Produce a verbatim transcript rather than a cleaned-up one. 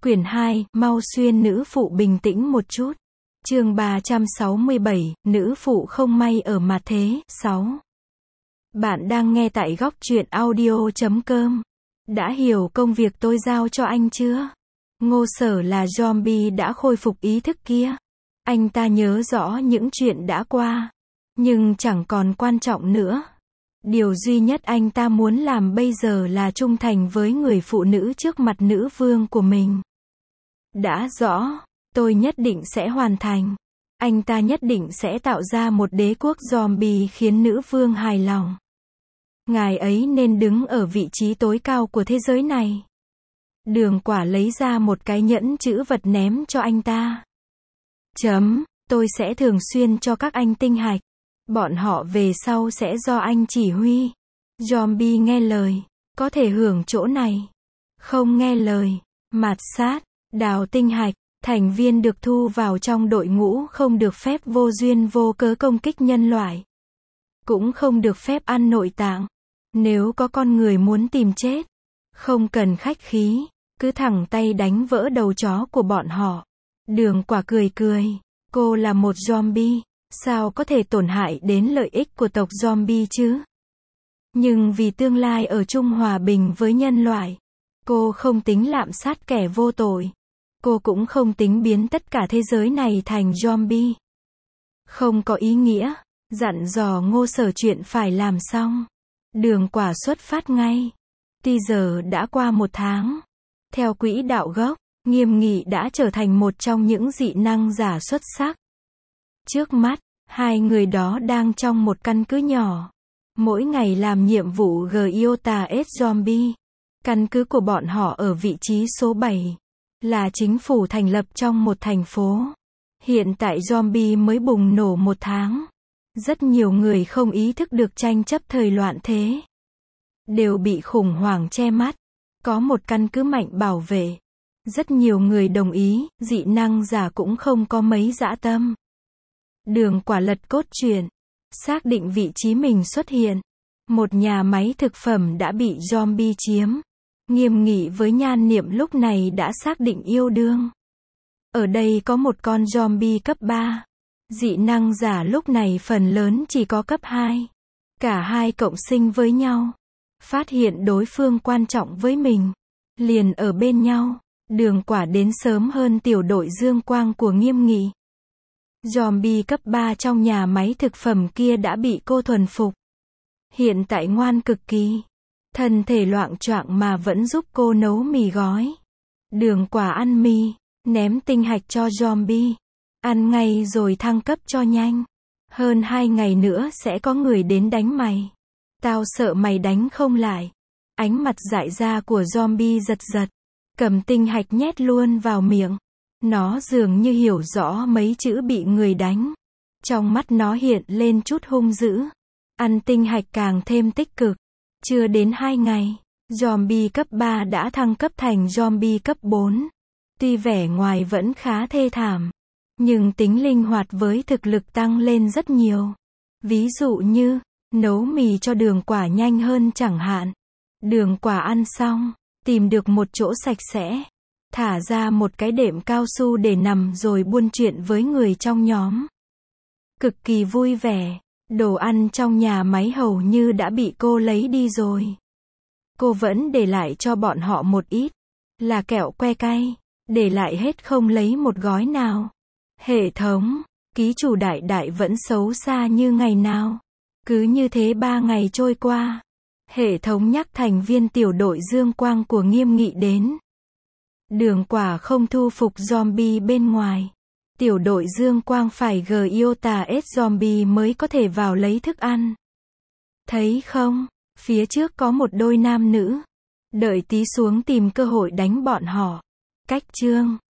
Quyển hai, mau xuyên nữ phụ bình tĩnh một chút. Chương ba trăm sáu mươi bảy, nữ phụ không may ở mặt thế, sáu. Bạn đang nghe tại góc truyện audio chấm com. Đã hiểu công việc tôi giao cho anh chưa? Ngô Sở là zombie đã khôi phục ý thức kia. Anh ta nhớ rõ những chuyện đã qua. Nhưng chẳng còn quan trọng nữa. Điều duy nhất anh ta muốn làm bây giờ là trung thành với người phụ nữ trước mặt nữ vương của mình. Đã rõ, tôi nhất định sẽ hoàn thành. Anh ta nhất định sẽ tạo ra một đế quốc zombie khiến nữ vương hài lòng. Ngài ấy nên đứng ở vị trí tối cao của thế giới này. Đường Quả lấy ra một cái nhẫn chữ vật ném cho anh ta. Chấm, tôi sẽ thường xuyên cho các anh tinh hạch. Bọn họ về sau sẽ do anh chỉ huy. Zombie nghe lời, có thể hưởng chỗ này. Không nghe lời, mạt sát, đào tinh hạch. Thành viên được thu vào trong đội ngũ không được phép vô duyên vô cớ công kích nhân loại. Cũng không được phép ăn nội tạng. Nếu có con người muốn tìm chết, không cần khách khí, cứ thẳng tay đánh vỡ đầu chó của bọn họ. Đường Quả cười cười, cô là một zombie, sao có thể tổn hại đến lợi ích của tộc zombie chứ? Nhưng vì tương lai ở chung hòa bình với nhân loại, cô không tính lạm sát kẻ vô tội. Cô cũng không tính biến tất cả thế giới này thành zombie. Không có ý nghĩa, dặn dò Ngô Sở chuyện phải làm xong. Đường Quả xuất phát ngay. Thì giờ đã qua một tháng. Theo quỹ đạo gốc, Nghiêm Nghị đã trở thành một trong những dị năng giả xuất sắc. Trước mắt, hai người đó đang trong một căn cứ nhỏ. Mỗi ngày làm nhiệm vụ Giota S Zombie. Căn cứ của bọn họ ở vị trí số bảy. Là chính phủ thành lập trong một thành phố. Hiện tại zombie mới bùng nổ một tháng. Rất nhiều người không ý thức được tranh chấp thời loạn thế. Đều bị khủng hoảng che mắt. Có một căn cứ mạnh bảo vệ. Rất nhiều người đồng ý, dị năng giả cũng không có mấy dã tâm. Đường Quả lật cốt truyện. Xác định vị trí mình xuất hiện. Một nhà máy thực phẩm đã bị zombie chiếm. Nghiêm Nghị với Nhan Niệm lúc này đã xác định yêu đương. Ở đây có một con zombie cấp ba. Dị năng giả lúc này phần lớn chỉ có cấp hai. Cả hai cộng sinh với nhau. Phát hiện đối phương quan trọng với mình. Liền ở bên nhau. Đường Quả đến sớm hơn tiểu đội Dương Quang của Nghiêm Nghị. Zombie cấp ba trong nhà máy thực phẩm kia đã bị cô thuần phục. Hiện tại ngoan cực kỳ. Thân thể loạng choạng mà vẫn giúp cô nấu mì gói. Đường Quả ăn mì, ném tinh hạch cho zombie. Ăn ngay rồi thăng cấp cho nhanh. Hơn hai ngày nữa sẽ có người đến đánh mày. Tao sợ mày đánh không lại. Ánh mặt dại ra của zombie giật giật. Cầm tinh hạch nhét luôn vào miệng. Nó dường như hiểu rõ mấy chữ bị người đánh. Trong mắt nó hiện lên chút hung dữ. Ăn tinh hạch càng thêm tích cực. Chưa đến hai ngày, zombie cấp ba đã thăng cấp thành zombie cấp bốn. Tuy vẻ ngoài vẫn khá thê thảm, nhưng tính linh hoạt với thực lực tăng lên rất nhiều. Ví dụ như, nấu mì cho Đường Quả nhanh hơn chẳng hạn. Đường Quả ăn xong, tìm được một chỗ sạch sẽ, thả ra một cái đệm cao su để nằm rồi buôn chuyện với người trong nhóm. Cực kỳ vui vẻ. Đồ ăn trong nhà máy hầu như đã bị cô lấy đi rồi. Cô vẫn để lại cho bọn họ một ít. Là kẹo que cay. Để lại hết không lấy một gói nào. Hệ thống. Ký chủ Đại Đại vẫn xấu xa như ngày nào. Cứ như thế ba ngày trôi qua. Hệ thống nhắc thành viên tiểu đội Dương Quang của Nghiêm Nghị đến. Đường Quả không thu phục zombie bên ngoài. Tiểu đội Dương Quang phải Giota S Zombie mới có thể vào lấy thức ăn. Thấy không? Phía trước có một đôi nam nữ. Đợi tí xuống tìm cơ hội đánh bọn họ. Cách chương.